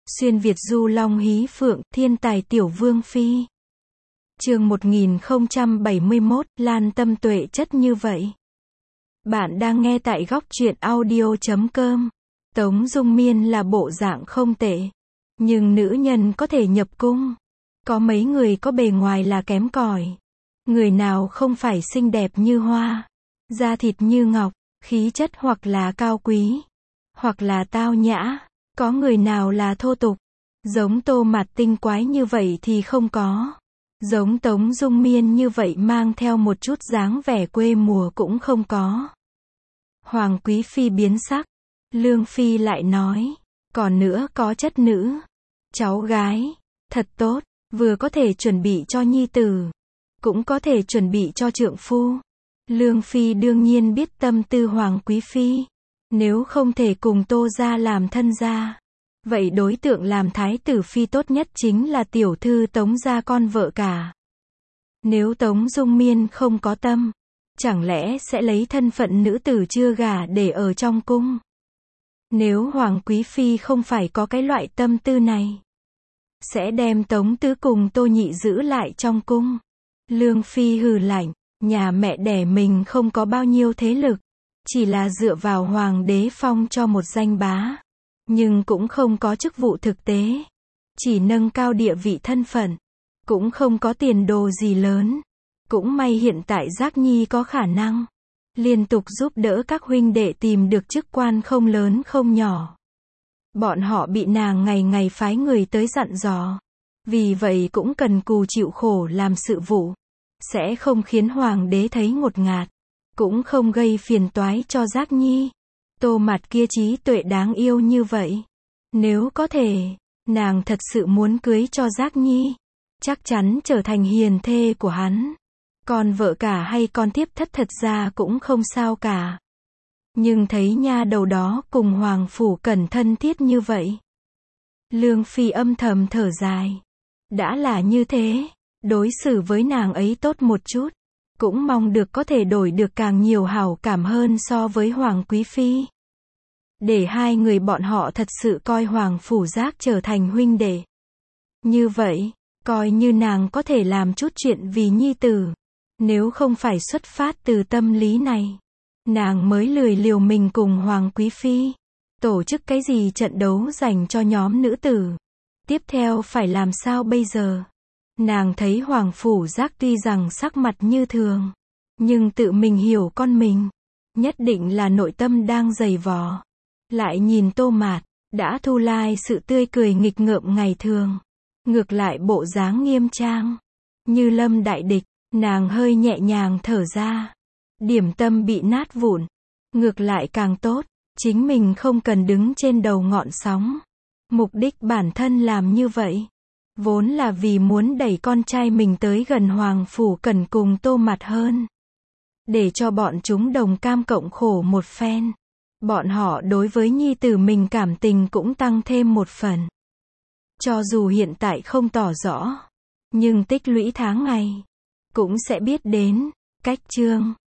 Xuyên Việt du long hí phượng, thiên tài tiểu vương phi. Chương 1071, Lan tâm tuệ chất như vậy. Bạn đang nghe tại góc truyện audio.com. Tống Dung Miên là bộ dạng không tệ, nhưng nữ nhân có thể nhập cung. Có mấy người có bề ngoài là kém cỏi. Người nào không phải xinh đẹp như hoa, da thịt như ngọc, khí chất hoặc là cao quý, hoặc là tao nhã. Có người nào là thô tục, giống Tô Mạt tinh quái như vậy thì không có. Giống Tống Dung Miên như vậy mang theo một chút dáng vẻ quê mùa cũng không có. Hoàng quý phi biến sắc. Lương phi lại nói, còn nữa có chất nữ, cháu gái, thật tốt, vừa có thể chuẩn bị cho nhi tử, cũng có thể chuẩn bị cho trượng phu. Lương phi đương nhiên biết tâm tư Hoàng quý phi. Nếu không thể cùng Tô gia làm thân gia, vậy đối tượng làm thái tử phi tốt nhất chính là tiểu thư Tống gia con vợ cả. Nếu Tống Dung Miên không có tâm, chẳng lẽ sẽ lấy thân phận nữ tử chưa gả để ở trong cung? Nếu Hoàng quý phi không phải có cái loại tâm tư này, sẽ đem Tống tứ cùng Tô nhị giữ lại trong cung. Lương phi hừ lạnh, nhà mẹ đẻ mình không có bao nhiêu thế lực, chỉ là dựa vào hoàng đế phong cho một danh bá, nhưng cũng không có chức vụ thực tế, chỉ nâng cao địa vị thân phận, cũng không có tiền đồ gì lớn. Cũng may hiện tại Giác Nhi có khả năng liên tục giúp đỡ các huynh đệ tìm được chức quan không lớn không nhỏ. Bọn họ bị nàng ngày ngày phái người tới dặn dò, vì vậy cũng cần cù chịu khổ làm sự vụ, sẽ không khiến hoàng đế thấy ngột ngạt, cũng không gây phiền toái cho Giác Nhi. Tô Mạt kia trí tuệ đáng yêu như vậy, nếu có thể, nàng thật sự muốn cưới cho Giác Nhi, chắc chắn trở thành hiền thê của hắn. Con vợ cả hay con thiếp thất thật ra cũng không sao cả. Nhưng thấy nha đầu đó cùng hoàng phủ Cẩn thân thiết như vậy, Lương phi âm thầm thở dài. Đã là như thế, đối xử với nàng ấy tốt một chút, cũng mong được có thể đổi được càng nhiều hảo cảm hơn so với Hoàng quý phi. Để hai người bọn họ thật sự coi Hoàng phủ Giác trở thành huynh đệ. Như vậy, coi như nàng có thể làm chút chuyện vì nhi tử. Nếu không phải xuất phát từ tâm lý này, nàng mới lười liều mình cùng Hoàng quý phi tổ chức cái gì trận đấu dành cho nhóm nữ tử. Tiếp theo phải làm sao bây giờ? Nàng thấy Hoàng phủ Giác tuy rằng sắc mặt như thường, nhưng tự mình hiểu con mình, nhất định là nội tâm đang dày vò. Lại nhìn Tô Mạt, đã thu lai sự tươi cười nghịch ngợm ngày thường, ngược lại bộ dáng nghiêm trang, như lâm đại địch. Nàng hơi nhẹ nhàng thở ra. Điểm tâm bị nát vụn, ngược lại càng tốt, chính mình không cần đứng trên đầu ngọn sóng. Mục đích bản thân làm như vậy, vốn là vì muốn đẩy con trai mình tới gần Hoàng phủ Cẩn cùng Tô Mạt hơn, để cho bọn chúng đồng cam cộng khổ một phen. Bọn họ đối với nhi tử mình cảm tình cũng tăng thêm một phần. Cho dù hiện tại không tỏ rõ, nhưng tích lũy tháng ngày, cũng sẽ biết đến. Cách chương